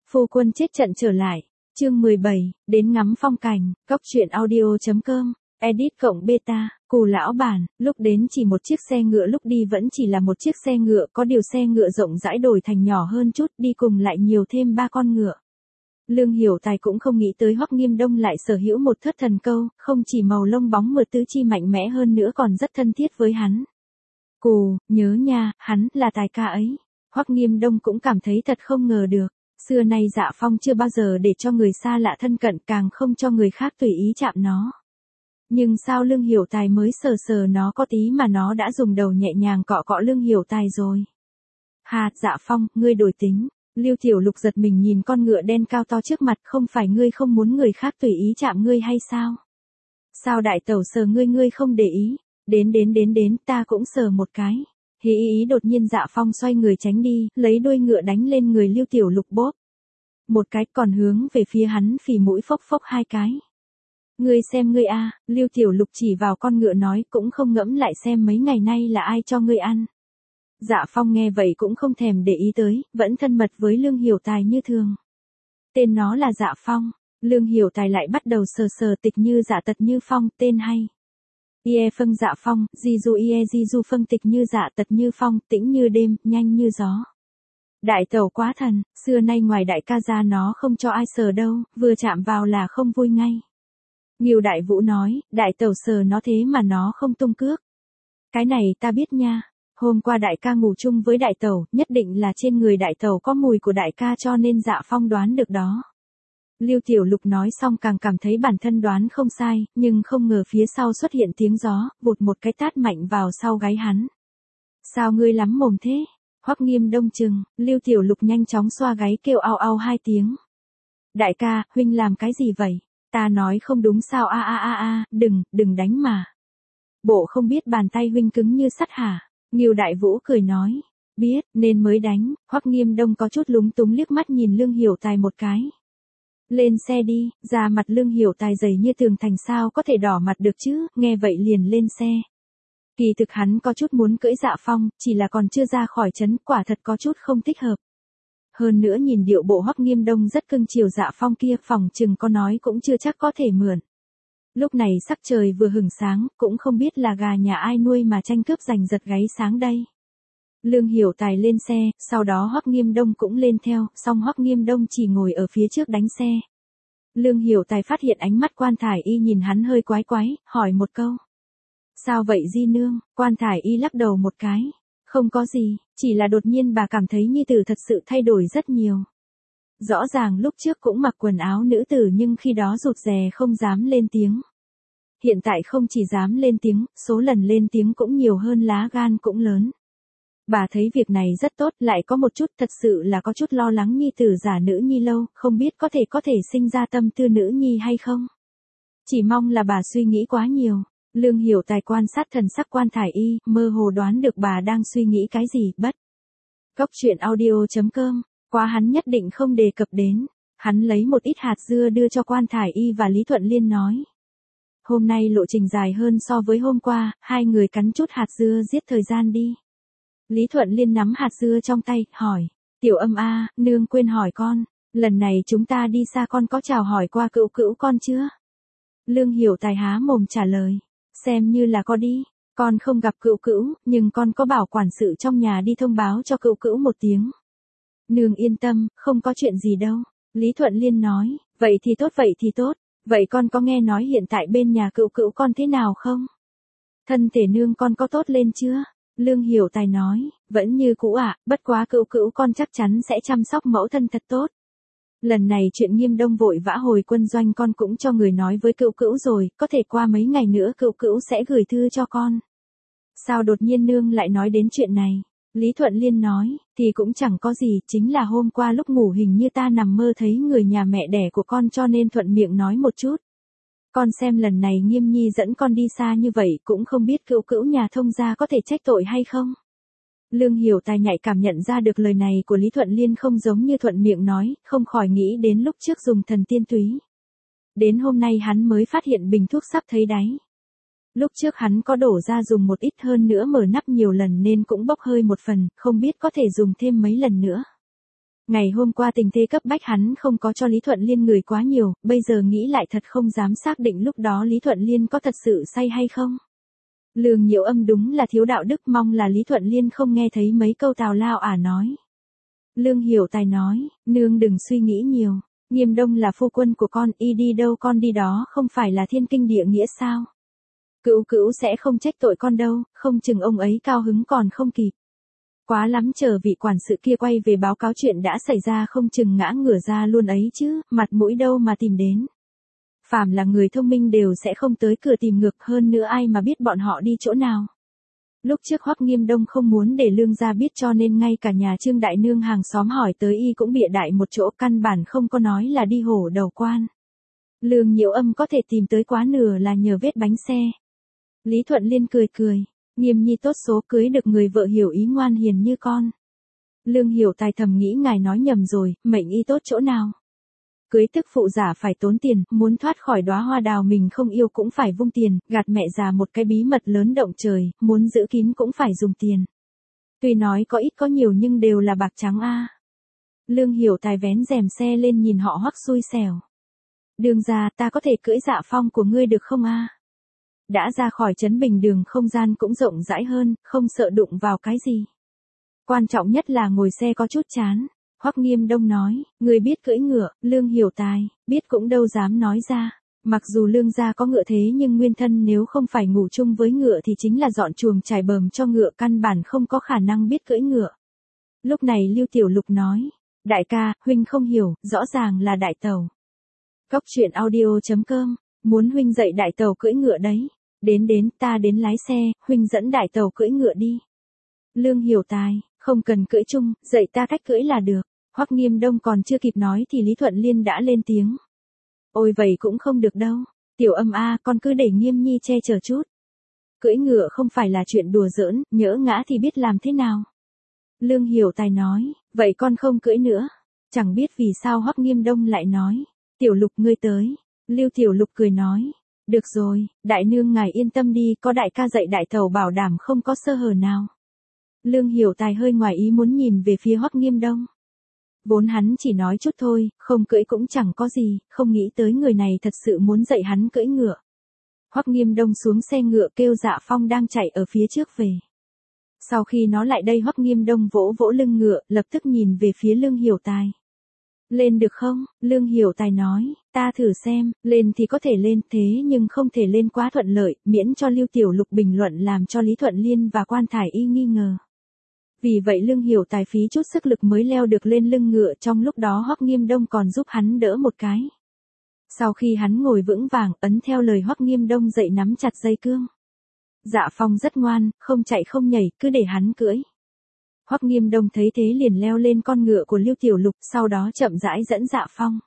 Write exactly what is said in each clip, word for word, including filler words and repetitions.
Phu quân chết trận trở lại. Chương mười bảy, đến ngắm phong cảnh, góc truyện audio.com, edit cộng beta, Cù lão bản, lúc đến chỉ một chiếc xe ngựa, lúc đi vẫn chỉ là một chiếc xe ngựa, có điều xe ngựa rộng rãi đổi thành nhỏ hơn chút, đi cùng lại nhiều thêm ba con ngựa. Lương Hiểu Tài cũng không nghĩ tới Hoắc Nghiêm Đông lại sở hữu một thất thần câu, không chỉ màu lông bóng mượt tứ chi mạnh mẽ hơn nữa còn rất thân thiết với hắn. Cù, nhớ nha, hắn là Tài ca ấy. Hoắc Nghiêm Đông cũng cảm thấy thật không ngờ được. Xưa nay Dạ Phong chưa bao giờ để cho người xa lạ thân cận, càng không cho người khác tùy ý chạm nó. Nhưng sao Lương Hiểu Tài mới sờ sờ nó có tí mà nó đã dùng đầu nhẹ nhàng cọ cọ Lương Hiểu Tài rồi. Hà, Dạ Phong, ngươi đổi tính. Lưu Tiểu Lục giật mình nhìn con ngựa đen cao to trước mặt, không phải ngươi không muốn người khác tùy ý chạm ngươi hay sao? Sao đại tẩu sờ ngươi ngươi không để ý? Đến đến đến đến, ta cũng sờ một cái. Hí ý ý đột nhiên Dạ Phong xoay người tránh đi, lấy đuôi ngựa đánh lên người Lưu Tiểu Lục bóp. Một cái còn hướng về phía hắn phì mũi phốc phốc hai cái. Ngươi xem ngươi a, Lưu Tiểu Lục chỉ vào con ngựa nói, cũng không ngẫm lại xem mấy ngày nay là ai cho ngươi ăn. Dạ Phong nghe vậy cũng không thèm để ý tới, vẫn thân mật với Lương Hiểu Tài như thường. Tên nó là Dạ Phong, Lương Hiểu Tài lại bắt đầu sờ sờ tịch như dạ tật như phong, tên hay. Ie phân Dạ Phong, di du ie di du phân tịch như dạ tật như phong, tĩnh như đêm, nhanh như gió. Đại tẩu quá thần, xưa nay ngoài đại ca ra nó không cho ai sờ đâu, vừa chạm vào là không vui ngay. Ngưu Đại Vũ nói, đại tẩu sờ nó thế mà nó không tung cước. Cái này ta biết nha. Hôm qua đại ca ngủ chung với đại tẩu, nhất định là trên người đại tẩu có mùi của đại ca cho nên Dạ Phong đoán được đó. Lưu Tiểu Lục nói xong càng cảm thấy bản thân đoán không sai, nhưng không ngờ phía sau xuất hiện tiếng gió, vụt một cái tát mạnh vào sau gáy hắn. Sao ngươi lắm mồm thế? Hoắc Nghiêm Đông chừng, Lưu Tiểu Lục nhanh chóng xoa gáy kêu au au hai tiếng. Đại ca, huynh làm cái gì vậy? Ta nói không đúng sao a a a a, đừng, đừng đánh mà. Bộ không biết bàn tay huynh cứng như sắt hả? Ngưu Đại Vũ cười nói, biết, nên mới đánh. Hoắc Nghiêm Đông có chút lúng túng liếc mắt nhìn Lương Hiểu Tài một cái. Lên xe đi, da mặt Lương Hiểu Tài dày như tường thành sao có thể đỏ mặt được chứ, nghe vậy liền lên xe. Kỳ thực hắn có chút muốn cưỡi Dạ Phong, chỉ là còn chưa ra khỏi trấn, quả thật có chút không thích hợp. Hơn nữa nhìn điệu bộ Hoắc Nghiêm Đông rất cưng chiều Dạ Phong kia, phòng chừng có nói cũng chưa chắc có thể mượn. Lúc này sắc trời vừa hửng sáng, cũng không biết là gà nhà ai nuôi mà tranh cướp giành giật gáy sáng đây. Lương Hiểu Tài lên xe, sau đó Hoắc Nghiêm Đông cũng lên theo, song Hoắc Nghiêm Đông chỉ ngồi ở phía trước đánh xe. Lương Hiểu Tài phát hiện ánh mắt Quan Thải Y nhìn hắn hơi quái quái, hỏi một câu. Sao vậy Di nương? Quan Thải Y lắc đầu một cái. Không có gì, chỉ là đột nhiên bà cảm thấy Nhi tử thật sự thay đổi rất nhiều. Rõ ràng lúc trước cũng mặc quần áo nữ tử nhưng khi đó rụt rè không dám lên tiếng. Hiện tại không chỉ dám lên tiếng, số lần lên tiếng cũng nhiều hơn, lá gan cũng lớn. Bà thấy việc này rất tốt, lại có một chút, thật sự là có chút lo lắng Nhi tử giả nữ nhi lâu, không biết có thể có thể sinh ra tâm tư nữ nhi hay không. Chỉ mong là bà suy nghĩ quá nhiều. Lương Hiểu Tài quan sát thần sắc Quan Thải Y, mơ hồ đoán được bà đang suy nghĩ cái gì, bất. Góc truyện audio.com, qua hắn nhất định không đề cập đến. Hắn lấy một ít hạt dưa đưa cho Quan Thải Y và Lý Thuận Liên nói. Hôm nay lộ trình dài hơn so với hôm qua, hai người cắn chút hạt dưa giết thời gian đi. Lý Thuận Liên nắm hạt dưa trong tay, hỏi. Tiểu Âm a, nương quên hỏi con, lần này chúng ta đi xa con có chào hỏi qua cữu cữu con chưa? Lương Hiểu Tài há mồm trả lời. Xem như là có đi, con không gặp cữu cữu, nhưng con có bảo quản sự trong nhà đi thông báo cho cữu cữu một tiếng. Nương yên tâm, không có chuyện gì đâu. Lý Thuận Liên nói, vậy thì tốt vậy thì tốt, vậy con có nghe nói hiện tại bên nhà cữu cữu con thế nào không? Thân thể nương con có tốt lên chưa? Lương Hiểu Tài nói, vẫn như cũ ạ, à, bất quá cữu cữu con chắc chắn sẽ chăm sóc mẫu thân thật tốt. Lần này chuyện Nghiêm Đông vội vã hồi quân doanh con cũng cho người nói với cữu cữu rồi, có thể qua mấy ngày nữa cữu cữu sẽ gửi thư cho con. Sao đột nhiên nương lại nói đến chuyện này? Lý Thuận Liên nói, thì cũng chẳng có gì, chính là hôm qua lúc ngủ hình như ta nằm mơ thấy người nhà mẹ đẻ của con cho nên thuận miệng nói một chút. Con xem lần này Nghiêm Nhi dẫn con đi xa như vậy cũng không biết cữu cữu nhà thông gia có thể trách tội hay không? Lương Hiểu Tài nhạy cảm nhận ra được lời này của Lý Thuận Liên không giống như thuận miệng nói, không khỏi nghĩ đến lúc trước dùng thần tiên túy. Đến hôm nay hắn mới phát hiện bình thuốc sắp thấy đáy. Lúc trước hắn có đổ ra dùng một ít hơn nữa mở nắp nhiều lần nên cũng bốc hơi một phần, không biết có thể dùng thêm mấy lần nữa. Ngày hôm qua tình thế cấp bách hắn không có cho Lý Thuận Liên người quá nhiều, bây giờ nghĩ lại thật không dám xác định lúc đó Lý Thuận Liên có thật sự say hay không. Lương Nhiễu Âm đúng là thiếu đạo đức, mong là Lý Thuận Liên không nghe thấy mấy câu tào lao ả nói. Lương Hiểu Tài nói, nương đừng suy nghĩ nhiều, Nghiêm Đông là phu quân của con, y đi đâu con đi đó không phải là thiên kinh địa nghĩa sao. Cữu cữu sẽ không trách tội con đâu, không chừng ông ấy cao hứng còn không kịp. Quá lắm chờ vị quản sự kia quay về báo cáo chuyện đã xảy ra không chừng ngã ngửa ra luôn ấy chứ, mặt mũi đâu mà tìm đến. Phàm là người thông minh đều sẽ không tới cửa tìm ngược, hơn nữa ai mà biết bọn họ đi chỗ nào. Lúc trước Hoắc Nghiêm Đông không muốn để Lương gia biết cho nên ngay cả nhà Trương đại nương hàng xóm hỏi tới y cũng bịa đại một chỗ, căn bản không có nói là đi hổ đầu quan. Lương Nhiễu Âm có thể tìm tới quá nửa là nhờ vết bánh xe. Lý Thuận Liên cười cười, Nghiêm nhi tốt số cưới được người vợ hiểu ý ngoan hiền như con. Lương Hiểu Tài thầm nghĩ ngài nói nhầm rồi, mệnh y tốt chỗ nào. Cưới tức phụ giả phải tốn tiền, muốn thoát khỏi đóa hoa đào mình không yêu cũng phải vung tiền, gạt mẹ già một cái bí mật lớn động trời, muốn giữ kín cũng phải dùng tiền. Tuy nói có ít có nhiều nhưng đều là bạc trắng a. Lương Hiểu Tài vén rèm xe lên nhìn họ Hoắc xui xẻo. Đường ra ta có thể cưỡi Dạ Phong của ngươi được không a? Đã ra khỏi trấn Bình Đường không gian cũng rộng rãi hơn, không sợ đụng vào cái gì. Quan trọng nhất là ngồi xe có chút chán. Hoắc Nghiêm Đông nói, người biết cưỡi ngựa, Lương Hiểu Tài, biết cũng đâu dám nói ra. Mặc dù Lương gia có ngựa thế nhưng nguyên thân nếu không phải ngủ chung với ngựa thì chính là dọn chuồng trải bờm cho ngựa, căn bản không có khả năng biết cưỡi ngựa. Lúc này Lưu Tiểu Lục nói, đại ca, huynh không hiểu, rõ ràng là đại tàu. Cóc truyện audio chấm com, muốn huynh dạy đại tàu cưỡi ngựa đấy. Đến đến, ta đến lái xe, huynh dẫn đại tàu cưỡi ngựa đi. Lương Hiểu Tài, không cần cưỡi chung, dạy ta cách cưỡi là được. Hoắc Nghiêm Đông còn chưa kịp nói thì Lý Thuận Liên đã lên tiếng. Ôi vậy cũng không được đâu. Tiểu Âm a, con cứ để Nghiêm nhi che chở chút. Cưỡi ngựa không phải là chuyện đùa giỡn, nhỡ ngã thì biết làm thế nào. Lương Hiểu Tài nói, vậy con không cưỡi nữa. Chẳng biết vì sao Hoắc Nghiêm Đông lại nói, Tiểu Lục ngươi tới. Lưu Tiểu Lục cười nói, được rồi, đại nương ngài yên tâm đi, có đại ca dạy đại tàu bảo đảm không có sơ hở nào. Lương Hiểu Tài hơi ngoài ý muốn nhìn về phía Hoắc Nghiêm Đông. Vốn hắn chỉ nói chút thôi, không cưỡi cũng chẳng có gì, không nghĩ tới người này thật sự muốn dạy hắn cưỡi ngựa. Hoắc Nghiêm Đông xuống xe ngựa kêu Dạ Phong đang chạy ở phía trước về. Sau khi nó lại đây Hoắc Nghiêm Đông vỗ vỗ lưng ngựa, lập tức nhìn về phía Lương Hiểu Tài. Lên được không? Lương Hiểu Tài nói, ta thử xem, lên thì có thể lên thế nhưng không thể lên quá thuận lợi, miễn cho Lưu Tiểu Lục bình luận làm cho Lý Thuận Liên và Quan Thải Y nghi ngờ. Vì vậy Lương Hiểu Tài phí chút sức lực mới leo được lên lưng ngựa, trong lúc đó Hoắc Nghiêm Đông còn giúp hắn đỡ một cái. Sau khi hắn ngồi vững vàng, ấn theo lời Hoắc Nghiêm Đông dạy nắm chặt dây cương. Dạ Phong rất ngoan, không chạy không nhảy, cứ để hắn cưỡi. Hoắc Nghiêm Đông thấy thế liền leo lên con ngựa của Lưu Tiểu Lục, sau đó chậm rãi dẫn Dạ Phong.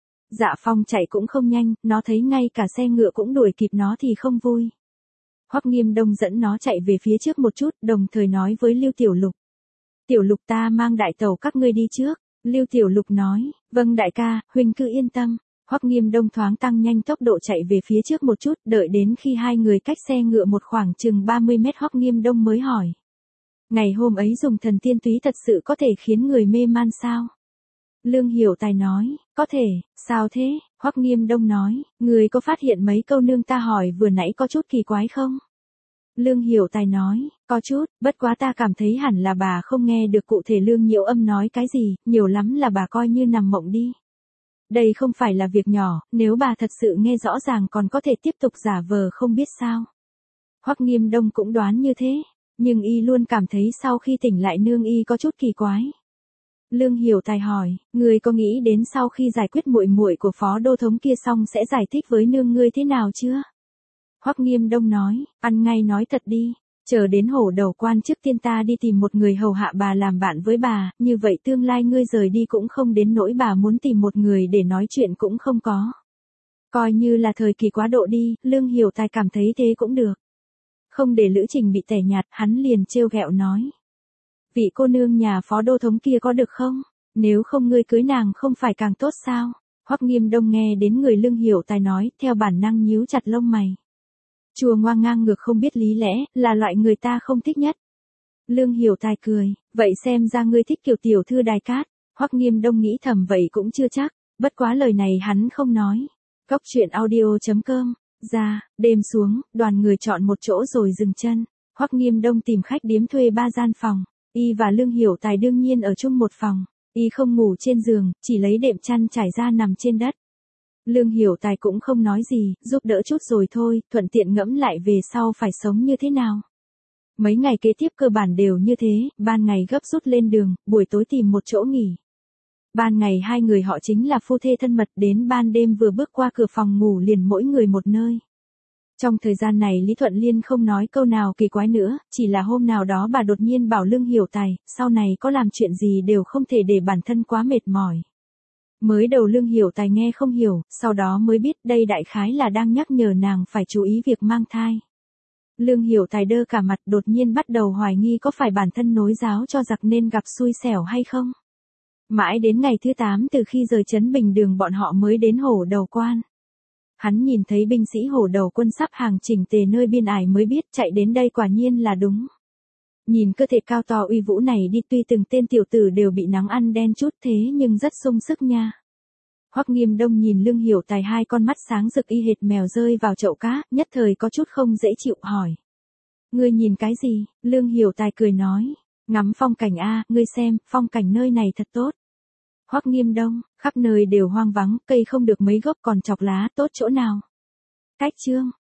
Dạ Phong chạy cũng không nhanh, nó thấy ngay cả xe ngựa cũng đuổi kịp nó thì không vui. Hoắc Nghiêm Đông dẫn nó chạy về phía trước một chút, đồng thời nói với Lưu Tiểu Lục. Tiểu Lục ta mang đại tàu các ngươi đi trước. Lưu Tiểu Lục nói, vâng đại ca, huynh cứ yên tâm. Hoắc Nghiêm Đông thoáng tăng nhanh tốc độ chạy về phía trước một chút, đợi đến khi hai người cách xe ngựa một khoảng chừng ba mươi mét Hoắc Nghiêm Đông mới hỏi. Ngày hôm ấy dùng thần tiên túy thật sự có thể khiến người mê man sao? Lương Hiểu Tài nói, có thể, sao thế? Hoắc Nghiêm Đông nói, người có phát hiện mấy câu nương ta hỏi vừa nãy có chút kỳ quái không? Lương Hiểu Tài nói, có chút, bất quá ta cảm thấy hẳn là bà không nghe được cụ thể Lương Nhiễu Âm nói cái gì, nhiều lắm là bà coi như nằm mộng đi. Đây không phải là việc nhỏ, nếu bà thật sự nghe rõ ràng còn có thể tiếp tục giả vờ không biết sao. Hoắc Nghiêm Đông cũng đoán như thế, nhưng y luôn cảm thấy sau khi tỉnh lại nương y có chút kỳ quái. Lương Hiểu Tài hỏi, người có nghĩ đến sau khi giải quyết muội muội của Phó Đô Thống kia xong sẽ giải thích với nương ngươi thế nào chưa? Hoắc Nghiêm Đông nói, ăn ngay nói thật đi, chờ đến hổ đầu quan trước tiên ta đi tìm một người hầu hạ bà làm bạn với bà, như vậy tương lai ngươi rời đi cũng không đến nỗi bà muốn tìm một người để nói chuyện cũng không có. Coi như là thời kỳ quá độ đi, Lương Hiểu Tài cảm thấy thế cũng được. Không để Lữ Trình bị tẻ nhạt, hắn liền trêu ghẹo nói. Vị cô nương nhà Phó Đô Thống kia có được không? Nếu không ngươi cưới nàng không phải càng tốt sao? Hoắc Nghiêm Đông nghe đến người Lương Hiểu Tài nói, theo bản năng nhíu chặt lông mày. Chùa ngoang ngang ngược không biết lý lẽ, là loại người ta không thích nhất. Lương Hiểu Tài cười, vậy xem ra ngươi thích kiểu tiểu thư đài cát. Hoắc Nghiêm Đông nghĩ thầm vậy cũng chưa chắc, bất quá lời này hắn không nói. Cốc truyện audio chấm com, ra, đêm xuống, đoàn người chọn một chỗ rồi dừng chân. Hoắc Nghiêm Đông tìm khách điếm thuê ba gian phòng, y và Lương Hiểu Tài đương nhiên ở chung một phòng, y không ngủ trên giường, chỉ lấy đệm chăn trải ra nằm trên đất. Lương Hiểu Tài cũng không nói gì, giúp đỡ chút rồi thôi, thuận tiện ngẫm lại về sau phải sống như thế nào. Mấy ngày kế tiếp cơ bản đều như thế, ban ngày gấp rút lên đường, buổi tối tìm một chỗ nghỉ. Ban ngày hai người họ chính là phu thê thân mật, đến ban đêm vừa bước qua cửa phòng ngủ liền mỗi người một nơi. Trong thời gian này Lý Thuận Liên không nói câu nào kỳ quái nữa, chỉ là hôm nào đó bà đột nhiên bảo Lương Hiểu Tài, sau này có làm chuyện gì đều không thể để bản thân quá mệt mỏi. Mới đầu Lương Hiểu Tài nghe không hiểu, sau đó mới biết đây đại khái là đang nhắc nhở nàng phải chú ý việc mang thai. Lương Hiểu Tài đơ cả mặt, đột nhiên bắt đầu hoài nghi có phải bản thân nối giáo cho giặc nên gặp xui xẻo hay không. Mãi đến ngày thứ tám từ khi rời trấn Bình Đường bọn họ mới đến Hổ Đầu Quan. Hắn nhìn thấy binh sĩ Hổ Đầu Quân sắp hàng chỉnh tề nơi biên ải mới biết chạy đến đây quả nhiên là đúng. Nhìn cơ thể cao to uy vũ này đi, tuy từng tên tiểu tử đều bị nắng ăn đen chút thế nhưng rất sung sức nha. Hoắc Nghiêm Đông nhìn Lương Hiểu Tài hai con mắt sáng rực y hệt mèo rơi vào chậu cá, nhất thời có chút không dễ chịu hỏi. Ngươi nhìn cái gì? Lương Hiểu Tài cười nói. Ngắm phong cảnh a, ngươi xem, phong cảnh nơi này thật tốt. Hoắc Nghiêm Đông, khắp nơi đều hoang vắng, cây không được mấy gốc còn chọc lá, tốt chỗ nào? Cách chương,